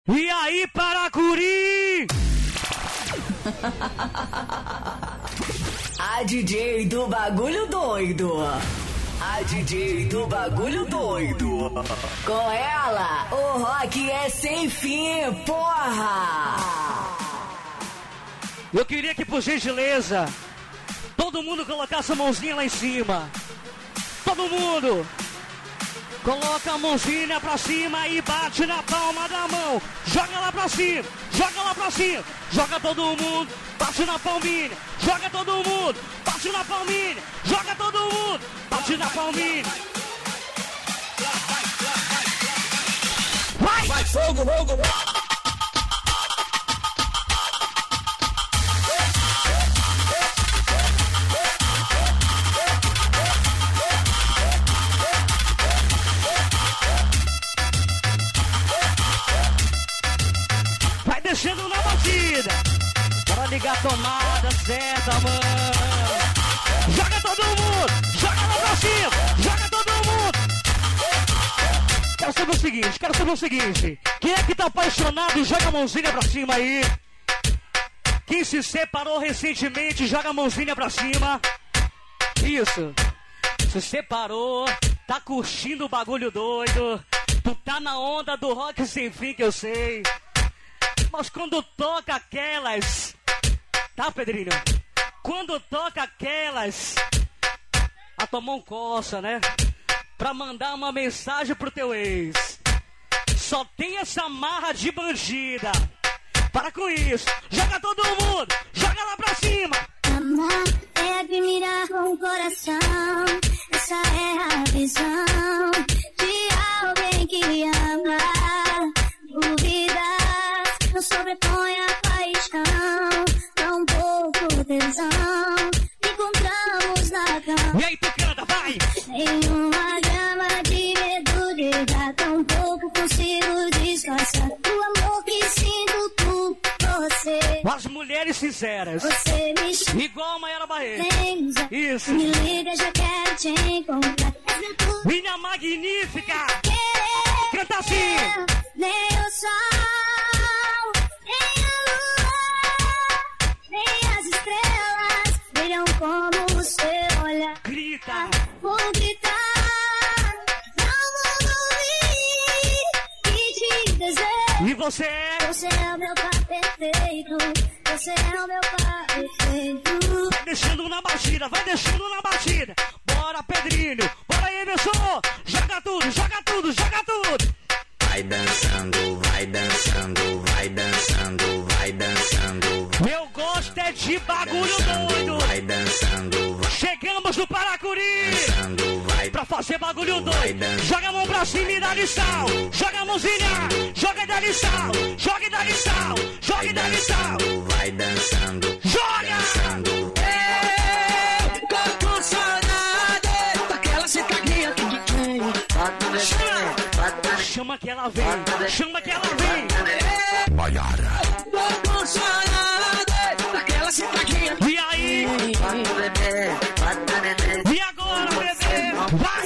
E aí, Paracuri? A DJ do bagulho doido. A DJ do bagulho doido. Com ela, o rock é sem fim, porra! Eu queria que, por gentileza, todo mundo colocasse a mãozinha lá em cima. Todo mundo! Coloca a mãozinha pra cima e bate na palma da mão. Joga lá pra cima, joga lá pra cima. Joga todo mundo, bate na palminha. Joga todo mundo, bate na palminha. Joga todo mundo, bate na palminha. Vai! Vai, fogo, fogo! Descendo na batida, para ligar a tomada certa, mano. Joga todo mundo, joga lá pra cima, joga todo mundo. Quero saber o seguinte, quem é que tá apaixonado, joga a mãozinha pra cima aí. Quem se separou recentemente, joga a mãozinha pra cima. Isso, se separou, tá curtindo o bagulho doido. Tu tá na onda do rock sem fim que eu sei. Mas quando toca aquelas... Tá, Pedrinho? Quando toca aquelas... A tua mão coça, né? Pra mandar uma mensagem pro teu ex. Só tem essa marra de bandida. Para com isso. Joga todo mundo. Joga lá pra cima. Amar é admirar com o coração. Essa é a visão de alguém que ama. Duvidar não sobrepõe a paixão, dá um pouco tesão, encontramos na cama. E aí tu canta, vai! Em uma gama de medo de dar tão pouco, consigo disfarçar o amor que sinto por você. As mulheres sinceras, você me chama igual a Maiara Barreto. Isso. Me liga, já quero te encontrar. Minha magnífica! Querer, canta assim! Nem o sol, nem a lua, nem as estrelas brilham como o seu olhar. Grita! Vou gritar, não vou ouvir e te desejo. E você é? Você é o meu par perfeito. Você é o meu par perfeito. Vai deixando na batida, vai deixando na batida. Bora, Pedrinho! Bora, Emerson! Joga tudo, joga tudo, joga tudo! Vai dançando, vai dançando, vai dançando, vai dançando. Eu gosto é de bagulho doido. Vai dançando, vai chegamos no Paracuri dançando, vai pra fazer bagulho doido. Joga a mão pra cima e dá-lhe sal. Joga a mãozinha, joga e dá-lhe sal. Joga e dá-lhe sal, joga e dá-lhe sal. vai dançando, Joga! dançando. Tô sonada daquela citadinha que tem. Chama que ela vem, chama que ela vem. Maiara. Tô sonada daquela citadinha. E aí? E agora, bebê? Vai!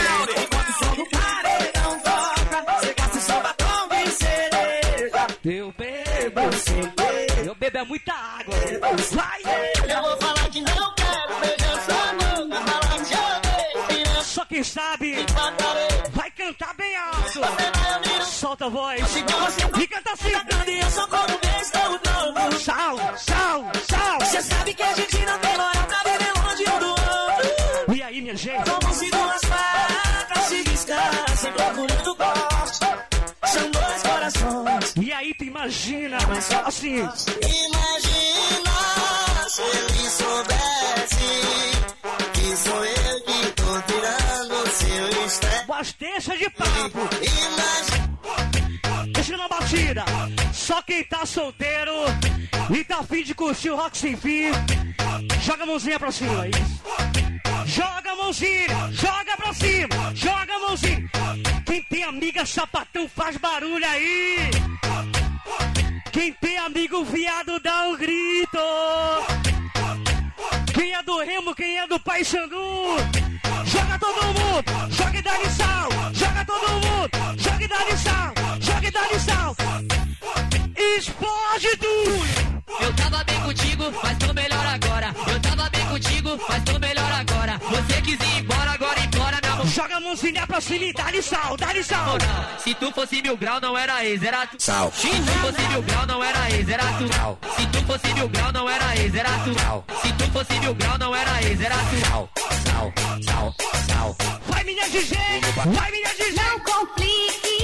Eu bebo é muita água. Vai! Eu vou falar que não quero beijar sua boca, falar que já dei. Só quem sabe vai cantar bem alto. Solta a voz e canta assim. E eu só como beijo todo novo. Sal, sal, sal. Você sabe que a gente não tem moral pra viver longe um do outro. E aí, minha gente? Como se duas facas se descansem procurando corte. São dois corações. E aí, tu imagina assim. Imagina se ele soubesse que sou eu que tô tirando seu estresse. Mas deixa de papo. Imagina. Deixa na batida. Só quem tá solteiro e tá afim de curtir o rock sem fim, joga a mãozinha pra cima. Isso. Joga a mãozinha, joga pra cima, joga a mãozinha. Quem tem amiga sapatão faz barulho aí. Quem tem amigo viado dá um grito. Quem é do Remo, quem é do Paysandu, joga joga todo mundo, joga e dá lição, joga todo mundo, joga e dá lição, joga e dá lição. Explode tudo. Eu tava bem contigo, mas tô melhor agora. Eu tava bem contigo, mas tô melhor agora. Você quis ir embora, agora embora, meu amor. Joga a mãozinha pra cima e dá lição, dá lição. Se tu fosse 1000 grau, não era ex, era tu. Sal. Se tu fosse 1000 grau, não era ex, era tu. Sal. Se tu fosse 1000 grau, não era ex, era tu. Sal. Se tu fosse 1000 grau, não era ex, era tu. Sal. Sal. Sal. Sal. Vai minha DJ, vai minha DJ. Não complique.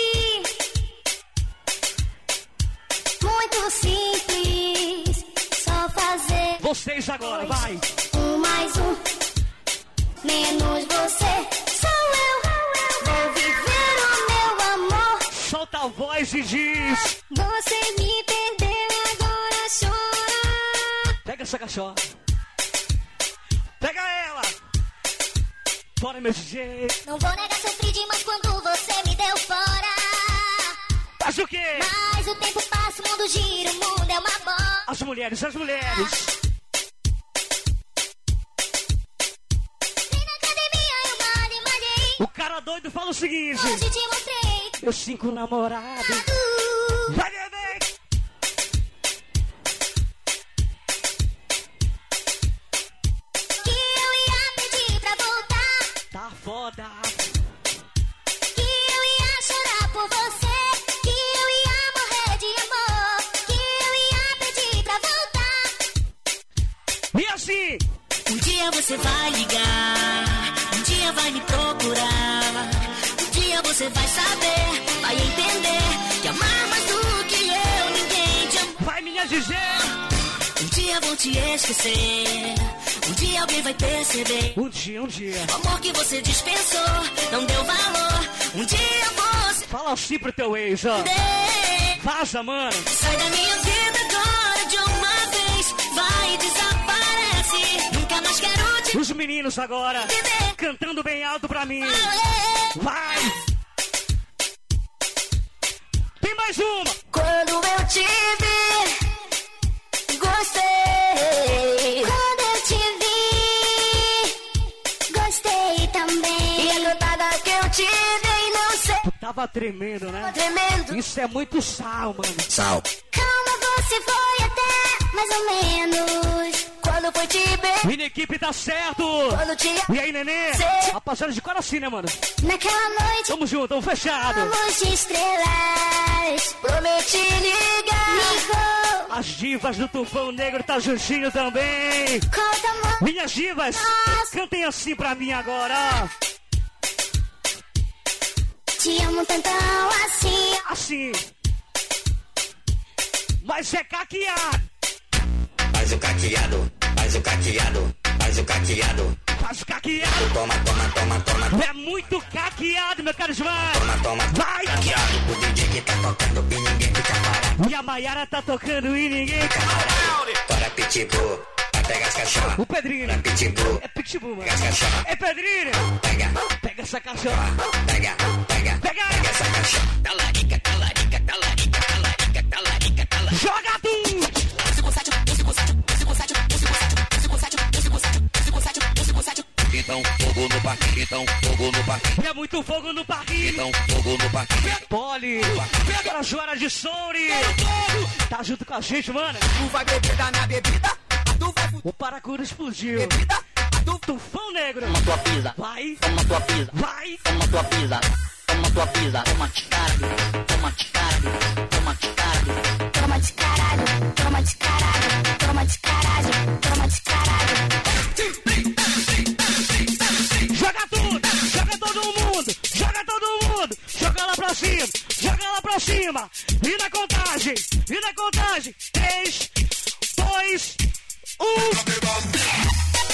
Muito simples, só fazer Vocês agora, vai. 1 mais 1, menos você. Sou eu, vou viver o meu amor. Solta a voz e diz. Você me perdeu, agora chora. Pega essa cachorra. Pega ela. Bora, meu DJ. Não vou negar, sofri demais quando você me deu fora. Faz o quê? Mas o tempo passa, o mundo gira, o mundo é uma bola. As mulheres, as mulheres. Vem na academia, eu mal imaginei. O cara doido fala o seguinte. Hoje te mostrei. Meus 5 namorados. Vai, bebê. Que eu ia pedir pra voltar. Tá foda. Que eu ia chorar por você. Que eu ia morrer de amor. Que eu ia pedir pra voltar. E assim. Um dia você vai ligar, um dia vai me procurar. Um dia você vai saber, vai entender que amar mais do que eu, ninguém te ama. Vai, minha DJ. Um dia vou te esquecer, um dia alguém vai perceber. Um dia, um dia. O amor que você dispensou, não deu valor. Um dia você Fala assim pro teu ex, ó. Vaza, mano. sai da minha vida agora de uma vez, vai e desaparece. Nunca mais quero te Os meninos agora. ver. Cantando bem alto pra mim. Vai. Tem mais uma. Quando eu te vi, gostei. Quando eu te vi, gostei também. E a cantada que eu te dei, não sei, Tava tremendo, né? tremendo. Isso é muito sal, mano. Sal. Calma, você foi até mais ou menos. Quando foi te ver, Minha equipe tá certo. quando tinha E aí, nenê? Cê- Rapaziada de coração, né, mano? naquela noite. Tamo junto, tamo fechado. Luz de estrelas, prometi ligar. Ligou, As divas do Tufão Negro tá juntinho também. conta a mão. Minhas divas, cantem assim pra mim agora, ó. Te amo tantão assim. Assim. Mas é caqueado. Faz o caqueado. Faz o caqueado. Faz o caqueado. Faz caqueado. Toma, toma, toma, toma. É muito caqueado, meu caro João. Toma, toma. Vai. Caqueado. O DJ que tá tocando e ninguém fica parado. E a Maiara tá tocando e ninguém tá. Bora, pitbull. Vai pegar as cachorras. O Pedrinho. Bora, pitbull. É pitbull, mano. Pega as cachorras. É Pedrinho. Pega. Pega essa cachorra. Pega. Pega. Pega. Pega essa cachorra. Talarica, talarica, talarica, talarica, talarica, talarica. Joga tudo. Então, fogo no parquinho, então, fogo no parquinho, É muito fogo no parquinho. então, fogo no parquinho. Poli. Para Joara de Souri. Tá junto com a gente, mano. Tu vai beber da minha bebida, tu vai O Paracuru explodiu. bebida, tu Tufão Negro. Toma tua pisa, Vai. toma tua pisa, Vai. toma tua pisa, toma tua pisa, toma de caralho, toma de caralho, toma de caralho. Toma de caralho, toma de caralho, toma de caralho, toma de caralho. Joga tudo. Joga todo mundo. Joga todo mundo. Joga lá pra cima. Joga lá pra cima. E na contagem. E na contagem. 3, 2, 1.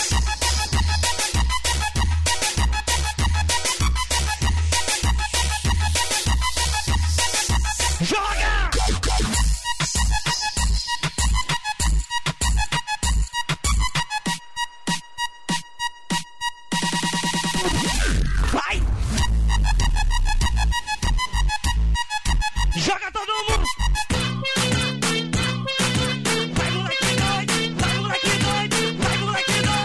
Joga! Vai! Joga todo mundo! Vai, moleque doido! Vai, moleque doido! Vai, moleque doido!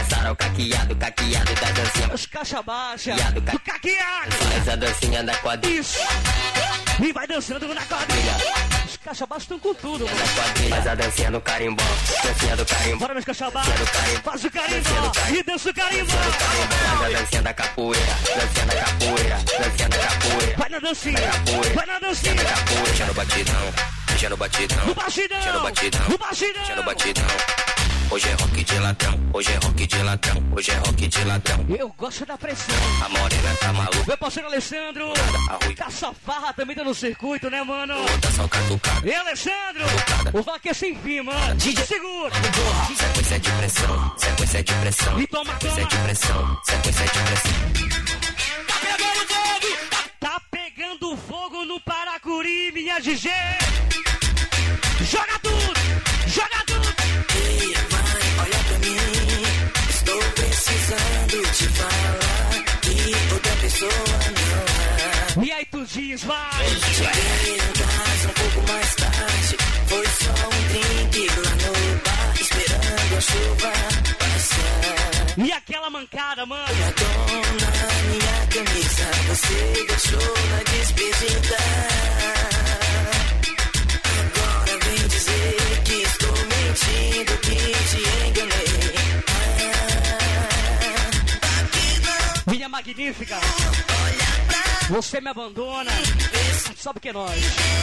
começaram caqueado da dancinha. Os caixa baixa, Caqueado, do caqueado. Faz a dancinha da quadrilha. Isso. E vai dançando na quadrilha. Os caixa baixa estão com tudo, mano. Faz a dancinha do carimbó. Dancinha do carimbó. Bora, meus caixa baixa. Faz o carimbó. E dança o carimbó. Faz a dancinha da capoeira. Dancinha da capoeira. Dancinha da capoeira. Vai na dancinha. Vai na dancinha. Deixa no batidão, deixa no batidão. No batidão. Deixa no batidão. No batidão. Deixa no batidão. Hoje é rock de ladrão, hoje é rock de ladrão, hoje é rock de ladrão. Eu gosto da pressão. A morena tá maluca, Meu parceiro Alessandro. a ruiva Tá só farra também tá no circuito, né, mano? tá só catucada. E Alessandro. O vaque é sem fim, mano. Segura. Sequência de pressão, sequência de pressão. E toma, Sequência de toma. pressão, sequência de pressão. Tá pegando fogo no Paracuri, minha DJ. Joga tudo. Joga tudo. Ei, mãe, olha pra mim. Estou precisando te falar que outra pessoa não é. E aí tu diz, vai. Cheguei em casa um pouco mais tarde. Foi só um drink lá no bar, esperando a chuva passar. E aquela mancada, mano. A dona, minha camisa, você deixou na despedida. Agora vem dizer que estou mentindo, que te enganei. Minha magnífica. Você me abandona. Sabe que é nós.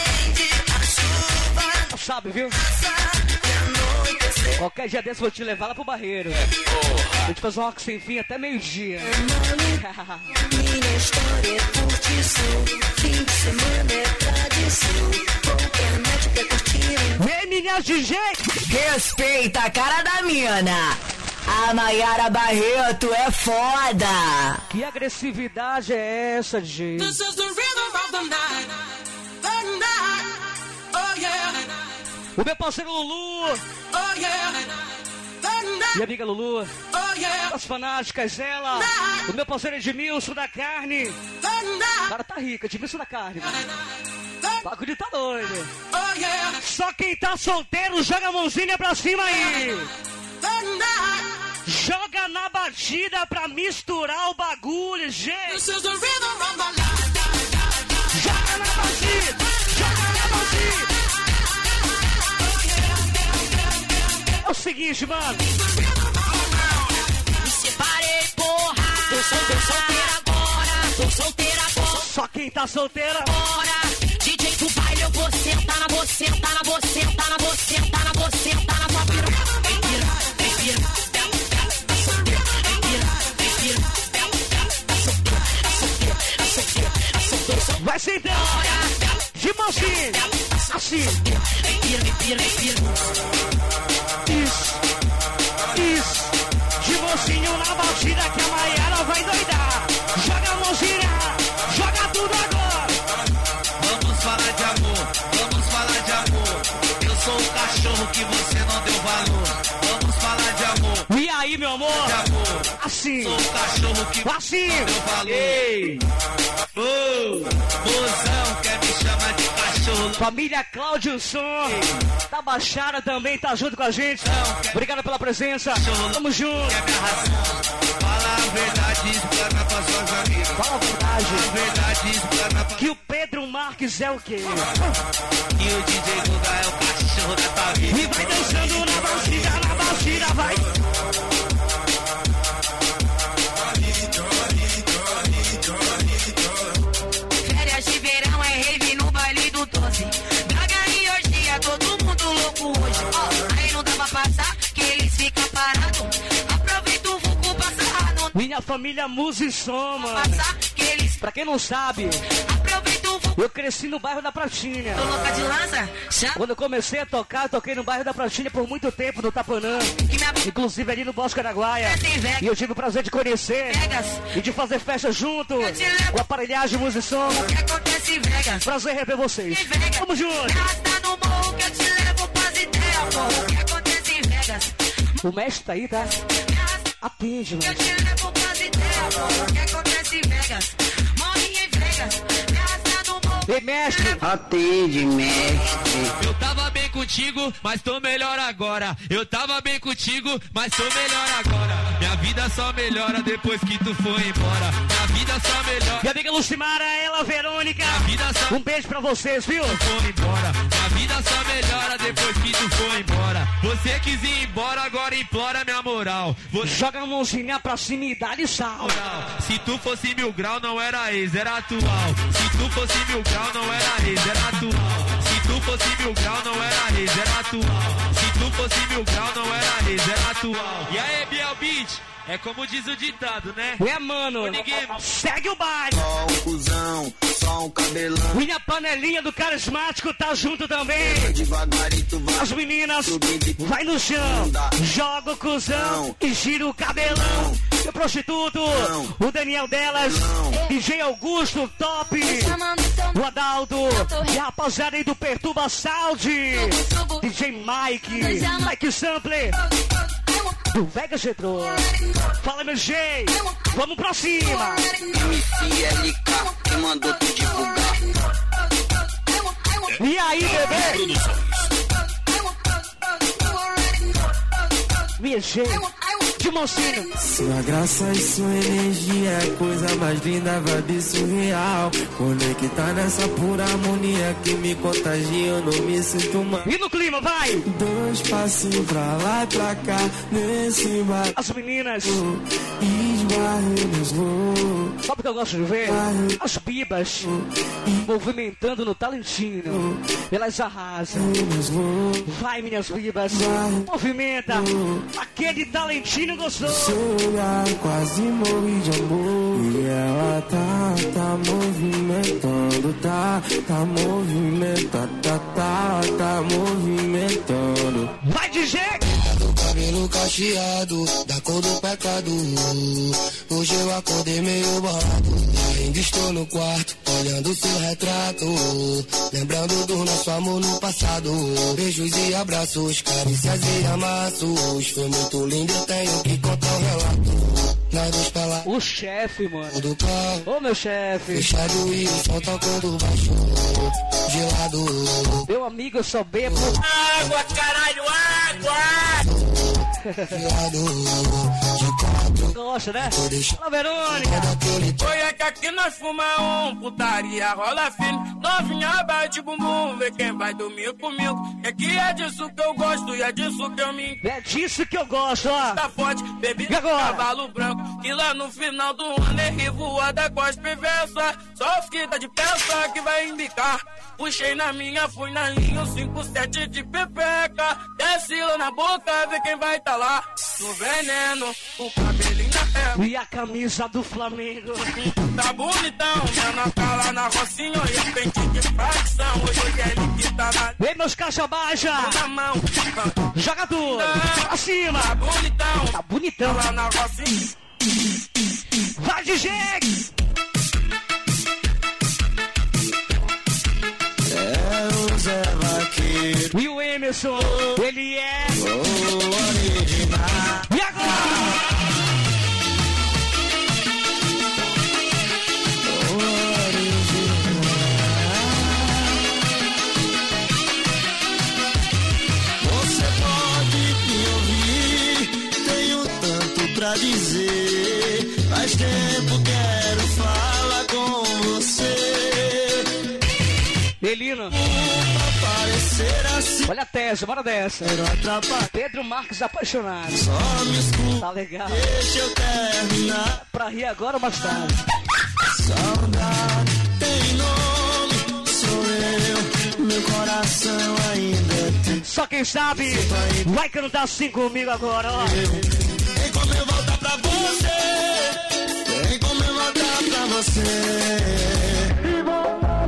Sabe, viu? Qualquer dia desse eu vou te levar lá pro Barreiro. Vou te fazer um rock sem fim até meio-dia. Minha história é curtição, fim de semana é tradição. Vou pra noite pra curtir. Vem, minha DJ! Respeita a cara da mina. A Maiara Barreto é foda. Que agressividade é essa, DJ? This is the rhythm of the night. The night. Oh yeah. O meu parceiro Lulu. Oh yeah. The night. Minha amiga Lulu. Oh yeah. As fanáticas, ela. O meu parceiro Edmilson da Carne. The night. O cara tá rico, Edmilson da Carne. O bagulho tá doido. Oh yeah. Só quem tá solteiro, joga a mãozinha pra cima aí. The night. Joga na batida pra misturar o bagulho, gente. This is the rhythm of my life. Joga na batida, joga na batida. É o seguinte, mano. Me separei, porra. Tô solteira agora. Tô solteira agora. Só quem tá solteira. DJ do baile, eu vou sentar na você, tá na você, tá na você, tá na você, tá na tua piroca. Vem pira, vem pira. Vai sentar. De mãozinha. Assim. Isso. De mocinho na batida que a Maiara vai doidar. Joga a mãozinha. Joga tudo agora. Vamos falar de amor. Vamos falar de amor. Eu sou o cachorro que você não deu valor. Vamos falar de amor. E aí, meu amor? De amor. Assim. Sou o cachorro que assim. não deu valor. Ei. Mozão quer me chamar de cachorro. Família Cláudio Som da Baixada também tá junto com a gente. Obrigado pela presença. Tamo junto. Fala a verdade, explana pra suas amigas. Fala a verdade. Fala a verdade, explana pra... Que o Pedro Marques é o quê? E o DJ Duda é o cachorro da tua vida. E vai dançando na batida, vai. Férias de verão é rave no baile do 12. Braga e orgia, todo mundo louco hoje. Aí não dá pra passar, que eles ficam parados. Aproveita o vulco pra sarrar no... Minha família Musisom, mano. Passar, que eles... Pra quem não sabe, Aproveita o vulco. eu cresci no bairro da Pratinha. Tô louca de lança? Quando eu comecei a tocar, eu toquei no bairro da Pratinha por muito tempo, no Tapanã. Inclusive ali no Bosque Araguaia. E eu tive o prazer de conhecer e de fazer festa junto com a aparelhagem Musisom. O que acontece em Vegas? Prazer rever vocês. Tamo junto. Arrasta no morro que eu te levo pras ideias, pô. O que acontece em Vegas? O mestre tá aí, tá? Atende, mano. Eu te levo pras ideias, pô. O que acontece em Vegas? Morre em Vegas. Me arrasta no morro Ei, mestre. Atende, mestre. Eu tava bem contigo, mas tô melhor agora. Eu tava bem contigo, mas tô melhor agora. Minha vida só melhora depois que tu foi embora. Minha vida só melhora. Minha amiga Lucimara, ela, Verônica. Um beijo pra vocês, viu? Foi embora. Minha vida só melhora depois que tu foi embora. Você quis ir embora, agora implora minha moral. Joga a mãozinha pra cima e dá-lhe sal. Se tu fosse 1000 grau, não era ex, era atual. Se tu fosse 1000 grau, não era ex, era atual. Se tu fosse 1000 grau, não era ex, era atual. Se tu fosse 1000 grau, não era ex, era atual. E aí, Biel Beat? É como diz o ditado, né? É, mano. Segue o baile. Só um cuzão, só um cabelão. Minha panelinha do carismático tá junto também. Devagarito vai. As meninas, vai no chão. Joga o cuzão e gira o cabelão. E o prostituto, o Daniel delas. DJ Augusto, top. O Adalto. E a rapaziada aí do Perturba Sound. DJ Mike Sampler. Do Vegas Retro. Fala, meu jeito. Vamos pra cima. MC LK, quem mandou tu divulgar? E aí, bebê? Minha gente, de mocinho. Sua graça e sua energia é coisa mais linda, vibe surreal. Conectar nessa pura harmonia que me contagia, eu não me sinto mal. E no clima, vai! 2 passinhos pra lá e pra cá, nesse bar. As meninas. Esbarremos no. Sabe o que eu gosto de ver? As bibas movimentando no talentinho. Elas arrasam. Vai, minhas bibas. Movimenta. Aquele talentinho gostoso. Seu olhar quase morri de amor. E ela tá movimentando, tá movimentando, tá movimentando. Vai de jeito! Do cabelo cacheado, da cor do pecado. Hoje eu acordei meio bolado. Ainda estou no quarto, olhando seu retrato. Lembrando do nosso amor no passado. Beijos e abraços, carícias e amassos. Foi muito lindo, eu tenho que contar um relato. Nós dois pra lá. O chefe, mano. Do carro. Ô, meu chefe. Fechado e o som tocando baixo. Gelado. Meu amigo, eu só bebo. Água, caralho, água! Gosta, né? Fala, Verônica. Oi, é que aqui nós fuma putaria, rola filho. Novinha bate bumbum, vê quem vai dormir comigo. É que é disso que eu gosto e é disso que eu me... É disso que eu gosto, ó. Tá forte, bebi cavalo branco. E lá no final do ano é revoada com as perversas. Só os que tá de peça que vai embicar. Puxei na minha, fui na linha, 5-7 de pepeca. Desce lá na boca, vê quem vai tá lá. No veneno, o cabelinho na terra. E a camisa do Flamengo. Tá bonitão, mano, tá lá na rocinha. E a pente de facção, hoje é ele que tá na... Vem, meus caixa baixa. Na mão. Joga tudo. Acima. Tá bonitão. Tá bonitão. Tá lá na rocinha. Vai de jeito. É o Zé Vaqueiro. E o Emerson, ele é o original. E agora? Você pode me ouvir, tenho tanto pra dizer. Faz tempo quero falar com você. Belino. Assim. Olha a tese, bora dessa. Pedro Marques apaixonado. Só me escuta. Tá legal. Deixa eu terminar. Pra rir agora ou mais tarde? Saudade tem nome, sou eu. Meu coração ainda tem. Só quem sabe vai cantar assim comigo agora, ó. Vem como eu voltar pra você. Vem como eu voltar pra você. E voltar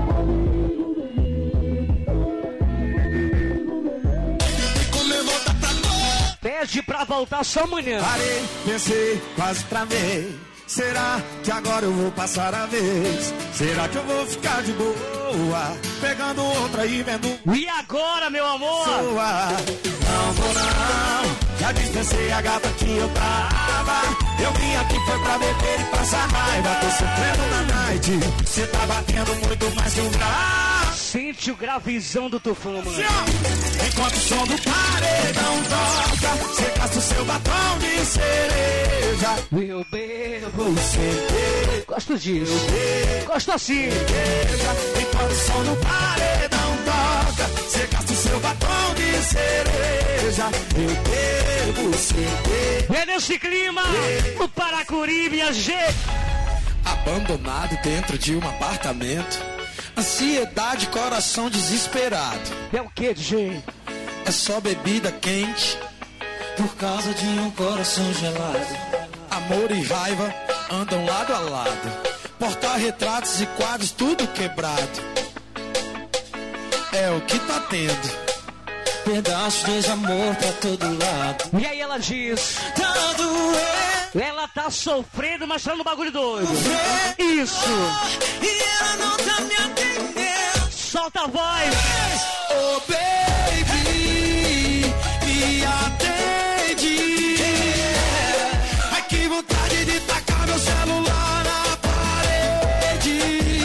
pede pra voltar só amanhã. Parei, pensei, quase travei. Será que agora eu vou passar a vez? Será que eu vou ficar de boa? Pegando outra e vendo. E agora, meu amor? Não vou não. Já dispensei a gata que eu tava. raiva. Eu vim aqui foi pra beber e passar raiva. Tô sofrendo na night. Cê tá batendo muito mais que um grave. Sente o gravizão do Tufão, mano. Enquanto o som do paredão toca, cê gasta o seu batom de cereja. Eu bebo, cê gosto disso. Gosto assim. Enquanto o som do paredão toca, cê gasta o seu batom de cereja. Eu bebo, cê bebe. É nesse clima, o Paracuri, minha gente. Abandonado dentro de um apartamento. Ansiedade, coração desesperado. É o que, DJ? É só bebida quente por causa de um coração gelado. Amor e raiva andam lado a lado. Porta-retratos e quadros tudo quebrado. É o que tá tendo. Pedaços de desamor pra todo lado. E aí ela diz: tá doendo. Ela tá sofrendo, mas tá no bagulho doido. Isso. E ela não tá me atendendo. Solta a voz. Oh baby, me atende. Ai que vontade de tacar meu celular na parede.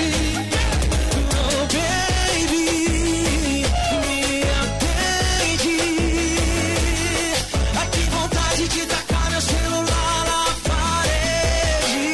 Oh baby, me atende. Ai que vontade de tacar meu celular na parede.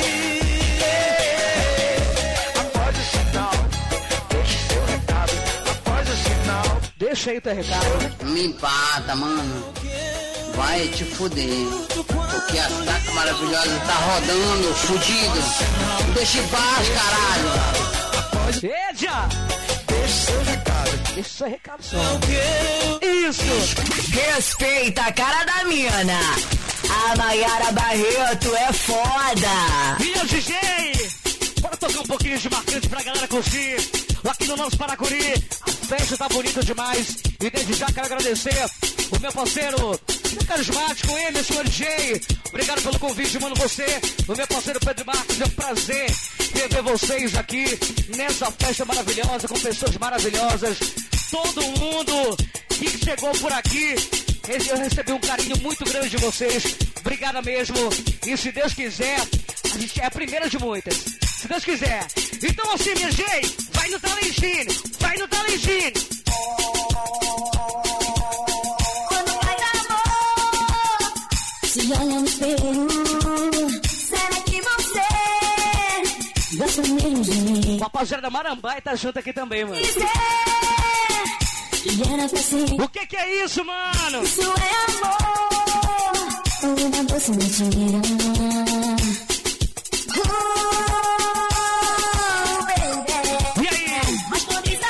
Após o sinal, deixe seu recado. Após o sinal, deixa aí teu recado. Me empata, mano. Vai te fuder. Porque a saca maravilhosa tá rodando, fudido. Deixa em paz, caralho. Edia! Deixa seu recado. Deixa seu recado só. Isso! Respeita a cara da mina. A Mayara Barreto é foda. Minha DJ! Bora tocar um pouquinho de marcante pra galera curtir. Aqui no nosso Paracuri, a festa tá bonita demais. E desde já quero agradecer o meu parceiro carismático, Emerson DJ. Obrigado pelo convite, mano. Você, o meu parceiro Pedro Marcos, é um prazer rever vocês aqui nessa festa maravilhosa, com pessoas maravilhosas. Todo mundo que chegou por aqui, eu recebi um carinho muito grande de vocês. Obrigado mesmo. E se Deus quiser, a gente é a primeira de muitas. Se Deus quiser. Então assim, minha gente, vai no Talentinho. Vai no Talentinho. Quando vai dar amor, se olha no espelho, será que você gosta mesmo de mim? O rapaziada da Marambaia tá junto aqui também, mano. O que é isso, mano? Isso é amor, uma doce mentira. E aí? Mas por isso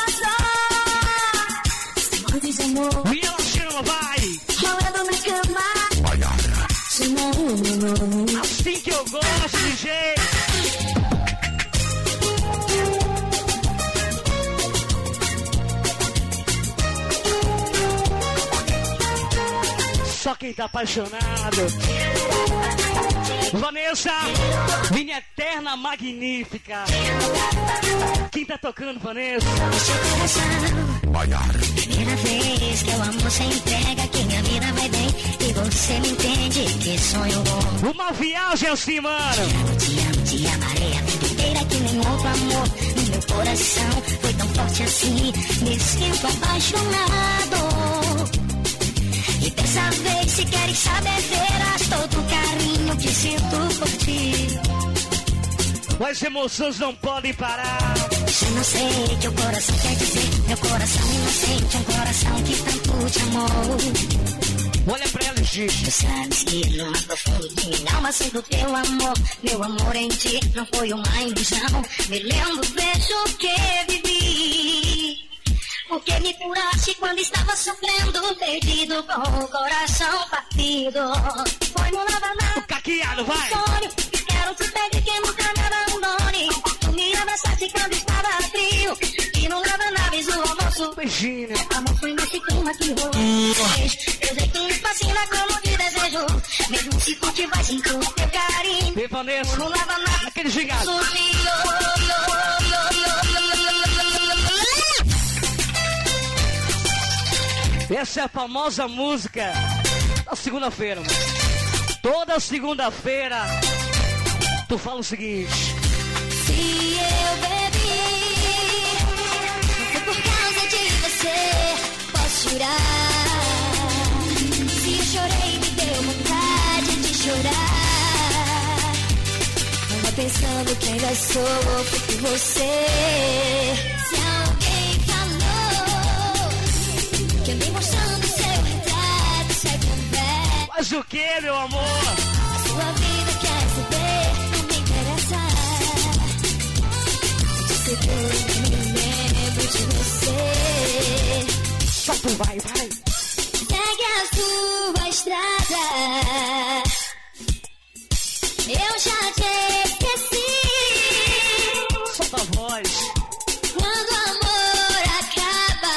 morte de amor. E ela chama, vai! Rolando na cama. Assim que eu gosto, DJ. Só quem tá apaixonado. Vanessa, minha eterna magnífica. Quem tá tocando, Vanessa? Primeira vez que o amor se entrega, que minha vida vai bem e você me entende, que sonho bom. Uma viagem assim, mano. Te amarei a vida inteira que nem outro amor. No meu coração foi tão forte assim, me sinto apaixonado. E dessa vez, se queres saber, verás todo o carinho que sinto por ti. As emoções não podem parar. Eu não sei o que o coração quer dizer. Meu coração inocente, um coração que tanto te amou. Olha pra ela e diz: tu sabes que no mais profundo de minha alma sinto teu amor. Meu amor em ti não foi uma ilusão. Me lembro do beijo que vivi. Porque me curaste quando estava sofrendo, perdido com o coração partido. Foi no lava-lava, o caqueado, vai! Sonho, que quero te pedir que nunca me abandone. Tu me abraçaste quando estava frio. E no lava-naves o almoço. Beijinho. Amor, foi nesse clima que rolou. Eu sei que me fascina como te desejo. Mesmo se tu te vai sinto teu carinho. E Vanessa, no lava-naves, aquele gigante. Essa é a famosa música da segunda-feira, mano. Toda segunda-feira tu fala o seguinte: se eu bebi, não foi por causa de você, posso jurar. Se eu chorei, me deu vontade de chorar. Tava pensando que ainda sofro por você. Se alguém falou que andei mostrando seu retrato, sai conversa. Mas o que, meu amor? A sua vida quer saber, não me interessa. De seguro me lembro de você. Só tu vai. Segue a sua estrada. Eu já te esqueci. Solta a voz. Quando o amor acaba,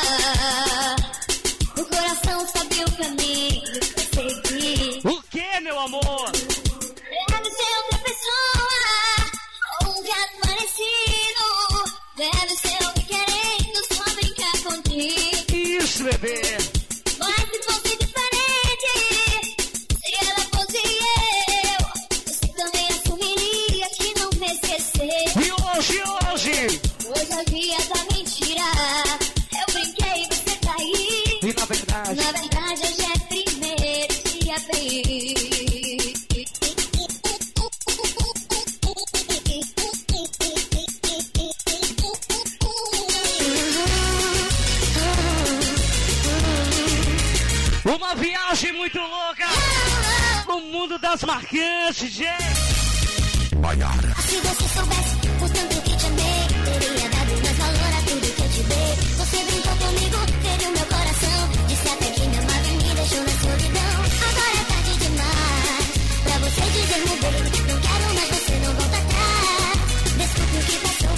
o coração sabe o caminho que seguir. O que, meu amor? Deve ser outra pessoa, ou um gato parecido. Deve ser alguém querendo só brincar contigo. Isso, bebê. Mas se fosse diferente, se ela fosse eu, você também assumiria que não me esqueceu. E hoje? Hoje a via da mentira, eu brinquei, você tá aí. E na verdade, hoje é primeiro de abril. uma viagem muito louca no mundo das marcantes, gente. Maiara. Se você soubesse o tanto que te amei, teria dado mais valor a tudo que eu te dei. Você brincou comigo, teve o meu coração, disse até que me amava e me deixou na solidão. Agora é tarde demais pra você dizer mudei. Não quero mais, você não volta atrás. Desculpe o que passou.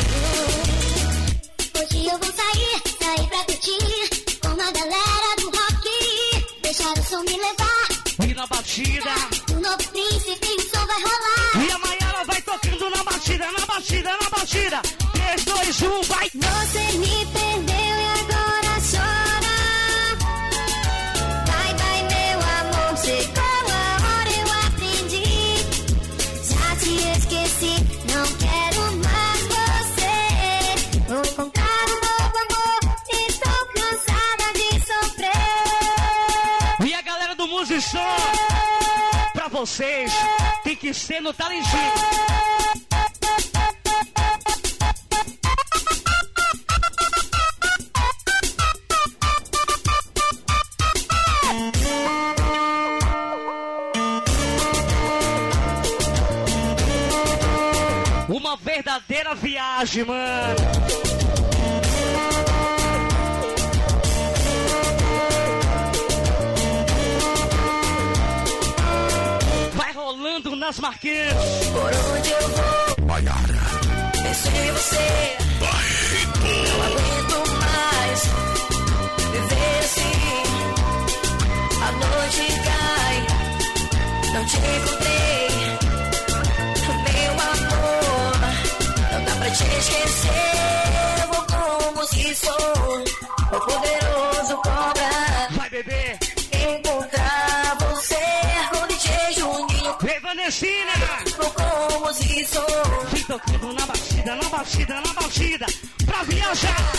Hoje eu vou sair pra curtir com a galera do rock. Deixar o som me levar. E na batida, o novo príncipe, o som vai rolar. E a Maiara vai tocando na batida. 3, 2, 1, vai! Você me perdeu e agora chora. Vai, meu amor, chegou a hora, eu aprendi. Já te esqueci, não quero mais você. Vou encontrar um novo amor, estou cansada de sofrer. E a galera do Musição, pra vocês, tem que ser no talentinho. Uma verdadeira viagem, mano. Vai rolando nas marquinhas. Por onde eu vou, Maiara. penso em você. Não aguento mais viver assim. A noite cai, não te encontrei. Meu amor, não dá pra te esquecer. Vou como se sou o poderoso cobra. Vai, bebê. Encontrar você com DJ Juninho. Vem, Vanessina. Vou como se sou. Vem tocando na batida, pra viajar.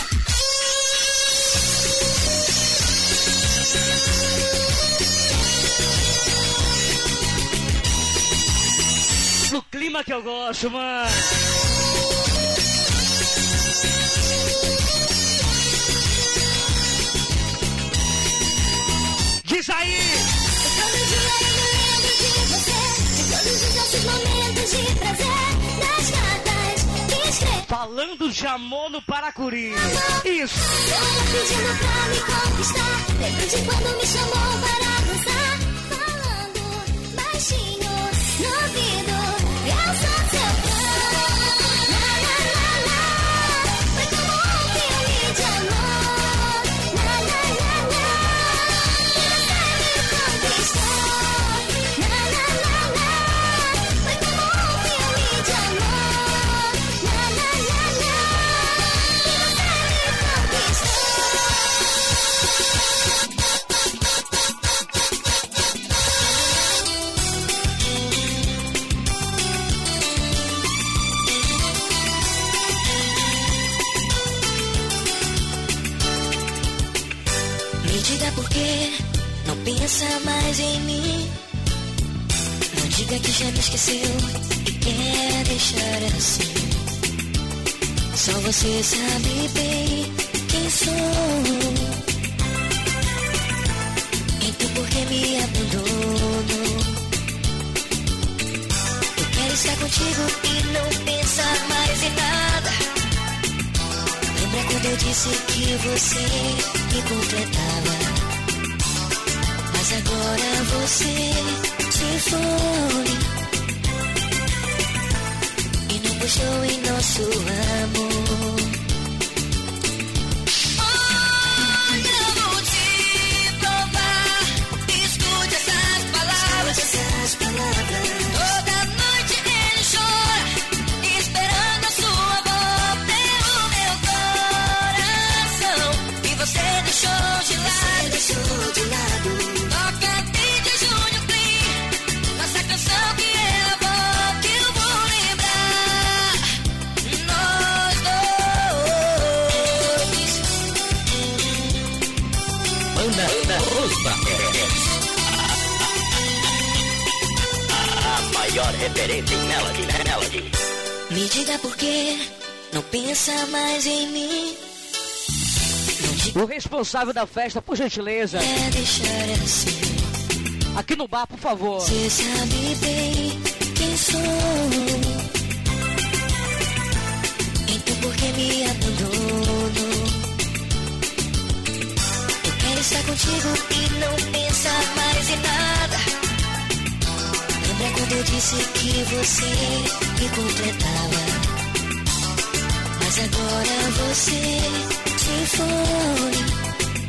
No clima que eu gosto, mano. Diz aí. Todo dia eu me lembro de você, de todos os nossos momentos de prazer, das cartas que escrevi. Falando de amor no Paracuri. Isso. Eu ia pedindo pra me conquistar. Lembro de quando me chamou para dançar. Falando baixinho no ouvido. Eu sou seu fã. Na, na, na, na. Foi como um filme de amor. Na, na, na, na. E você me conquistou. Na, na, na, na. Foi como um filme de amor. Na, na, na, na. pensa mais em mim. Não diga que já me esqueceu e quer deixar assim. Só você sabe bem quem sou. Então por que me abandonou? Eu quero estar contigo e não pensar mais em nada. Lembra quando eu disse que você me completava? Mas agora você se foi e não puxou em nosso amor. Olha, eu vou te provar. Escute essas palavras. Toda noite ele chora, esperando a sua volta no meu coração. E você deixou de lado. Toca de Júnior Clean, nossa canção que é a voz que eu vou lembrar. Nós dois. Banda Os Barreiros. A maior referência em melody. Me diga por que não pensa mais em mim. O responsável da festa, por gentileza. É deixar assim. Aqui no bar, por favor. Você sabe bem quem sou. Então por que me abandonou? Eu quero estar contigo e não pensar mais em nada. Lembra quando eu disse que você me completava? Mas agora você se foi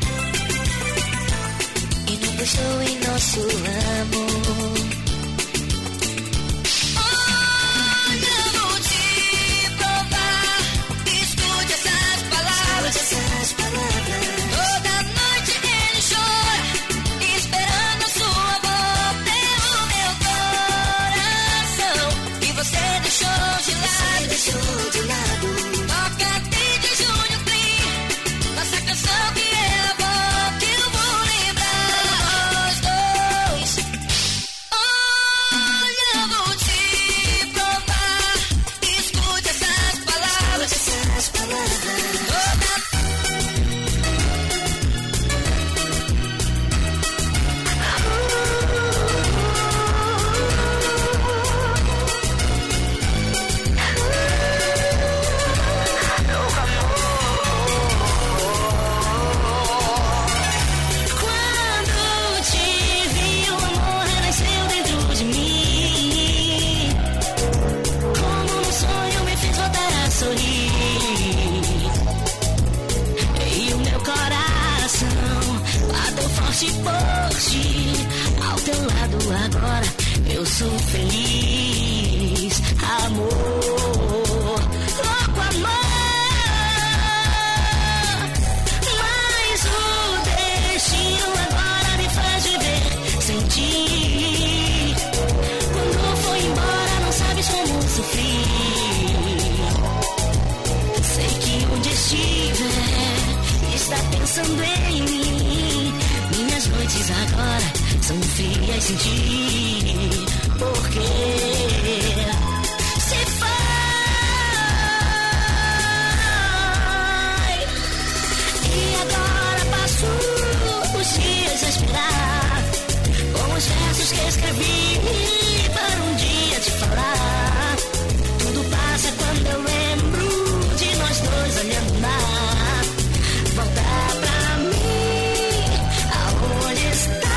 e não puxou em nosso amor. Olha, eu vou te provar. Escute essas palavras. Toda noite ele chora, esperando a sua volta no meu coração. E você deixou de lado. Toca de Júnior Clean, nossa canção que é a voz que eu vou lembrar. Nós dois. Olha, eu vou te provar. Escute essas palavras. Toda Quando te vi, o amor renasceu dentro de mim. Como um sonho me fez voltar a sorrir. E o meu coração bateu forte por ti. Ao teu lado agora eu sou feliz. Amor, louco amor. Mas o destino agora me faz viver sem ti. Quando foi embora não sabes como sofri. Sei que onde estiver está pensando em mim. Minhas noites agora são frias sem ti. Porque se foi e agora passo os dias a esperar com os versos que escrevi para um dia te falar. Tudo passa quando eu lembro de nós dois olhando o mar. Voltar pra mim aonde está.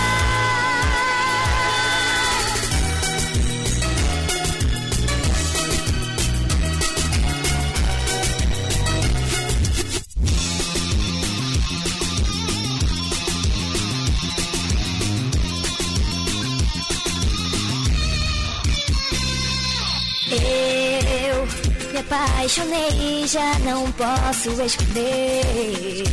Eu me apaixonei, já não posso esconder.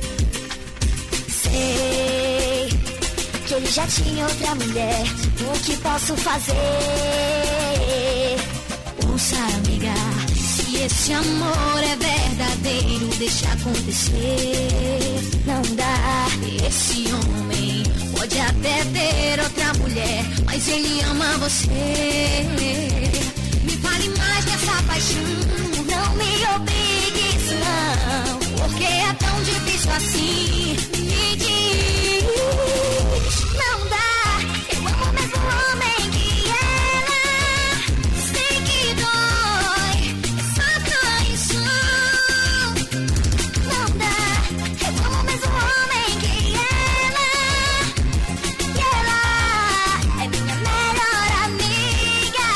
Sei que ele já tinha outra mulher. O que posso fazer? Ouça, amiga, se Se esse amor é verdadeiro, deixa acontecer. Não dá. Esse homem pode até ter outra mulher, mas ele ama você. Me fale mais dessa paixão, não me obrigue, não, porque é tão difícil assim. Me diz, não dá. Eu amo o mesmo homem que ela. Sei que dói essa traição. Não dá. Eu amo o mesmo homem que ela. E ela é minha melhor amiga.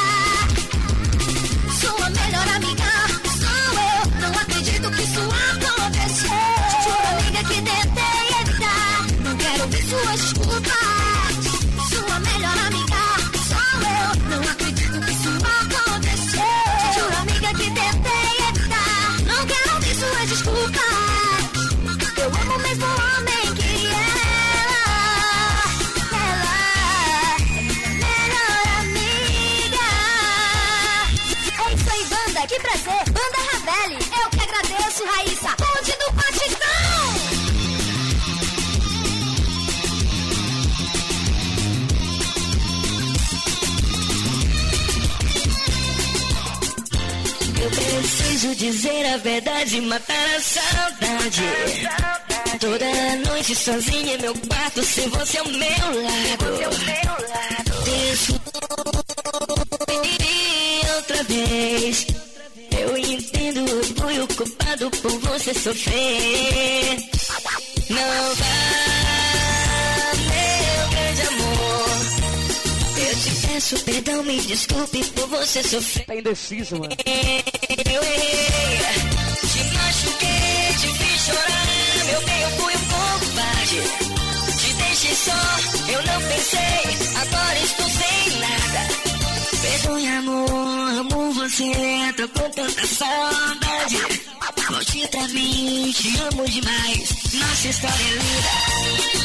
Sua melhor amiga sou eu. Não acredito que isso aconteceu. Juro, amiga, que tentei evitar. Não quero ouvir suas desculpas. Sua melhor amiga sou eu. Não acredito que isso aconteceu. Juro, amiga, que tentei evitar. Não quero ouvir suas desculpas. Eu amo o mesmo homem que ela. Ela é minha melhor amiga. É isso aí, banda, que prazer. Banda Ravelli, eu que agradeço, Raíssa. Bonde do Batidão. Eu preciso dizer a verdade, matar a saudade. Toda noite sozinha em meu quarto, sem você ao meu lado. Desculpe outra vez. Eu entendo, eu fui o culpado por você sofrer. Não vá, meu grande amor. Eu te peço perdão, me desculpe por você sofrer. Tá indeciso, mano. Eu errei, te machuquei, te fiz chorar. Meu bem, eu fui um covarde. Te deixei só, eu não pensei. Agora estou sem nada. Perdoe, amor, amo você, tô com tanta saudade. Volte pra mim, te amo demais. Nossa história é linda.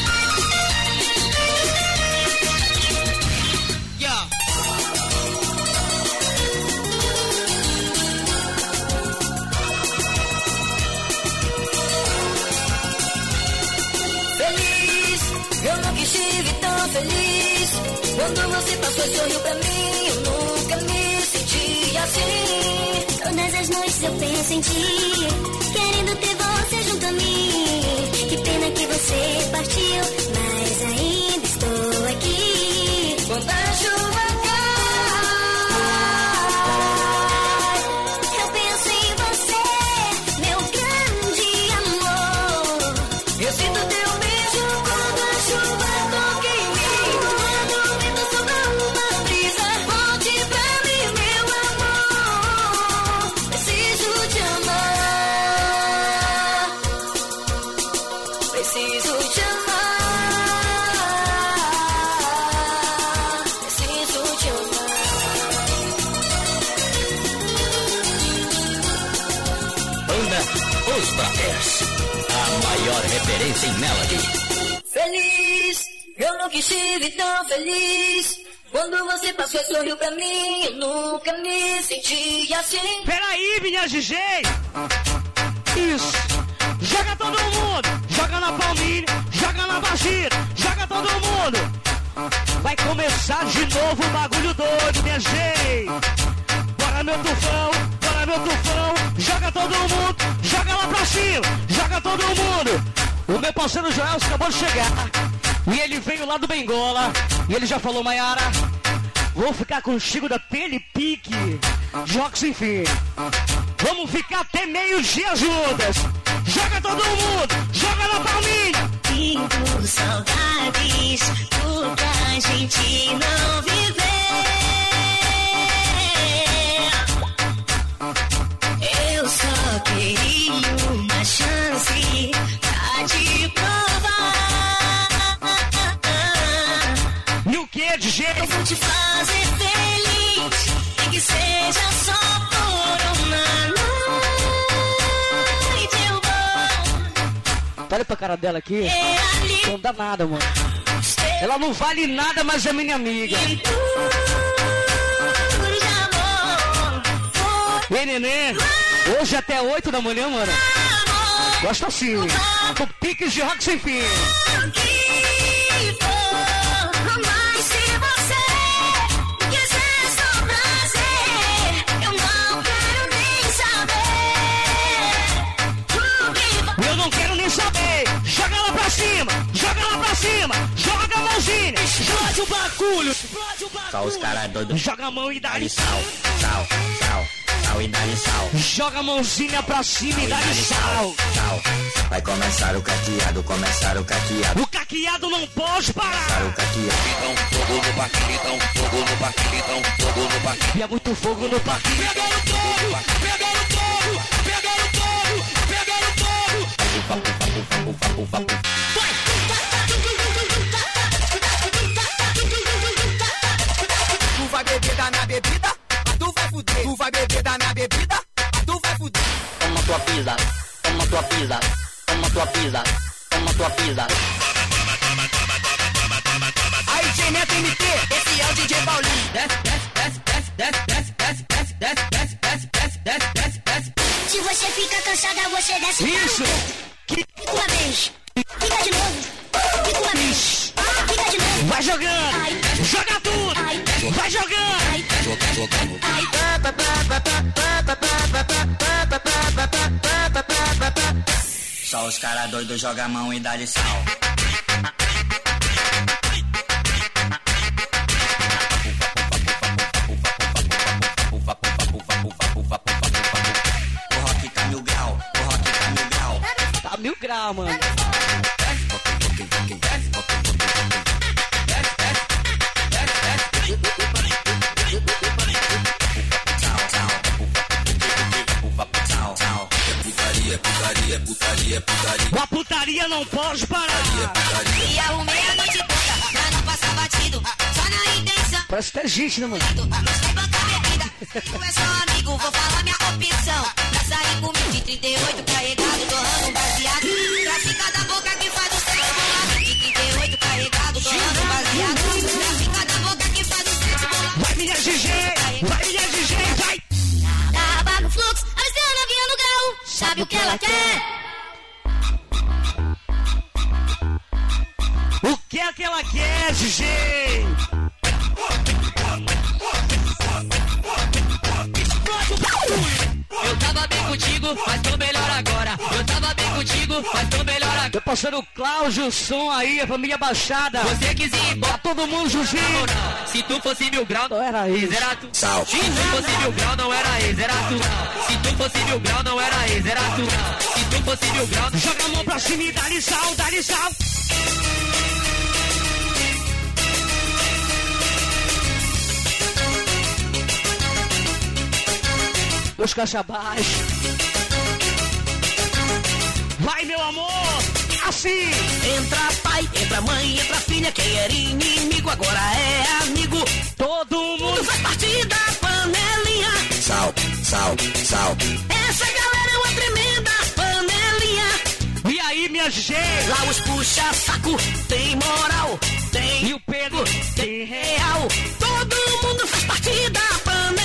Eu nunca estive tão feliz. Quando você passou e sorriu pra mim, eu nunca me senti assim. Todas as noites eu penso em ti, querendo ter você junto a mim. Que pena que você partiu, mas ainda estou aqui. Quando a chuva cai, eu penso em você, meu grande amor. eu sinto teu beijo quando a chuva toca em mim. Quando o vento sopra uma brisa, volte pra mim, meu amor. Preciso te amar. Preciso te amar. Preciso te amar. Banda Os Brothers, a maior referência em melody. Feliz, eu nunca estive tão feliz. Quando você passou e sorriu pra mim, eu nunca me senti assim. Peraí, minha DJ. Isso. Joga todo mundo. Joga na palminha, joga na baixinha, joga todo mundo. Vai começar de novo o bagulho doido, minha gente. Bora, meu tufão, bora, meu tufão. Joga todo mundo, joga lá pra cima, joga todo mundo. O meu parceiro Joel acabou de chegar. E ele veio lá do Bengola. E ele já falou, Maiara, vou ficar contigo daquele pique. Joga sem fim. Vamos ficar até meio-dia juntas. Joga todo mundo, joga na palminha. Sinto saudades do que a gente não viveu. Eu só queria uma chance pra te provar. E o que, DJ? Eu vou te fazer feliz, e que seja só por uma noite. Eu vou. Olha pra cara dela aqui. Não dá nada, mano. Ela não vale nada, mas é minha amiga. Ei, neném, hoje até 8 da manhã, mano. Gosta assim, com piques de rock sem fim. Mas se você quiser só prazer, eu não quero nem saber. Eu não quero nem saber. Joga lá pra cima, joga lá pra cima. Joga a mãozinha, explode o bagulho. Só os caras doidos. Joga a mão e dá-lhe sal, sal, sal. Sal e dá-lhe sal. Joga a mãozinha pra cima e dá-lhe sal. Sal. Vai começar o caqueado, começar o caqueado. O caqueado não pode parar. Começar o caqueado. Então, fogo no parquinho, então, fogo no parquinho, então, fogo no parquinho. E é muito fogo no parquinho. Pegando fogo, pegando fogo, pegando fogo, pegando fogo. Tu vai beber da minha bebida, tu vai fuder. Tu vai beber da minha bebida, tu vai fuder. Toma tua pisa, toma tua pisa, toma tua pisa, toma tua pisa. Aí, DJ Neto MT, esse é o DJ Paulinho. Desce, desce, desce, desce, desce, desce, desce, desce, desce, desce, desce, desce, desce, desce. Se você fica cansada, você desce. Isso! Fica uma vez. Fica de novo. Fica uma vez. Fica de novo. Vai jogando! Joga tudo! Vai jogando! Só os caras doidos jogam a mão e dá-lhe sal. O rock tá 1000 grau, o rock tá 1000 grau. Tá 1000 grau, mano. A putaria não pode parar. E arrumei a noite toda pra não passar batido. Só na intenção. Parece que é gente, né, mano? Não sei bancar bebida. Tu é só amigo, vou falar minha opção. Pra sair comigo de 38 carregado, torrando um baseado. Pra ficar da boca que faz o sexo bolado. De 38 carregado, torrando um baseado. Pra ficar da boca que faz o sexo bolado. Vai, minha DJ! Vai, minha DJ! Vai! Tava no fluxo, a Luciana vinha no grau. Sabe o que ela quer? O que é que ela quer, DJ? Eu tava bem contigo, mas tô melhor agora. Eu tava bem contigo, mas tô melhor agora. Tô passando o Cláudio, som aí, a família Baixada. Você quis ir embora, tá todo mundo juntinho. Se tu fosse 1000 grau, não era ex, era tu. Sal. Se tu fosse 1000 grau, não era ex, era tu. Se tu fosse 1000 grau, não era ex, era tu. Se tu fosse 1000 grau, joga a mão pra cima e dá-lhe sal, dá-lhe sal. Os caixa baixo. Vai, meu amor, assim. Entra pai, entra mãe, entra filha. Quem era inimigo agora é amigo. Todo mundo faz parte da panelinha. Sal, sal, sal. Essa galera é uma tremenda panelinha. E aí, minha gente? Lá os puxa-saco tem moral, tem. E o Pedro tem real. Todo mundo faz parte da panelinha.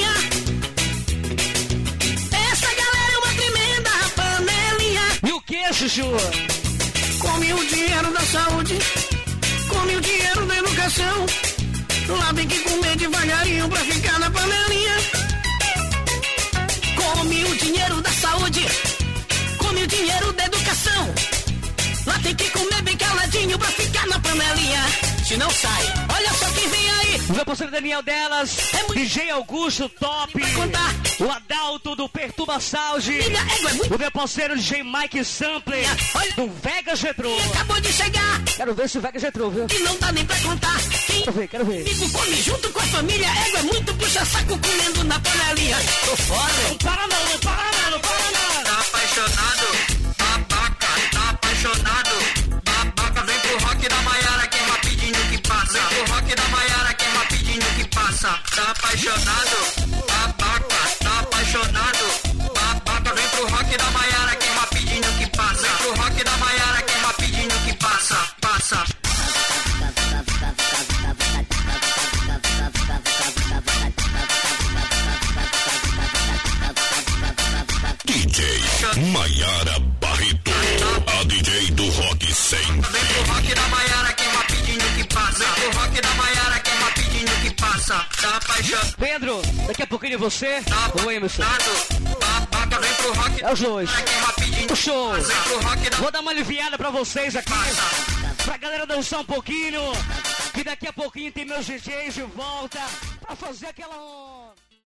Chuchu? Come o dinheiro da saúde, come o dinheiro da educação. Lá tem que comer devagarinho pra ficar na panelinha. Come o dinheiro da saúde, come o dinheiro da educação. Lá tem que comer bem caladinho pra ficar na panelinha. Se não sai, olha só quem vem aí. O meu parceiro Daniel Delas, DJ Augusto Top, o Adalto do Perturba Saúde, o meu parceiro DJ Mike Sampler, do Vegas Retro. Acabou de chegar. Quero ver se o Vegas Retro, viu? E não dá nem pra contar. Quero ver. Amigo come junto com a família, égua é muito puxa-saco comendo na panelinha. Tô fora. Não para não, não para não, não para não. Tá apaixonado, babaca, tá apaixonado. Babaca, vem pro rock da Maiara que é rapidinho que passa. Vem pro rock da Maiara que é rapidinho que passa. Tá apaixonado, babaca, tá apaixonado. Babaca, vem pro rock da Maiara que é rapidinho que passa. Vem pro rock da Maiara que é rapidinho que passa, passa. força da paixão. Pedro, daqui a pouquinho você. O Emerson. Bata, vem pro rock. É os dois. Rapidinho. O show. Vem pro rock. Vou dar uma aliviada pra vocês aqui. Pra galera dançar um pouquinho. Que daqui a pouquinho tem meus DJs de volta. Pra fazer aquela...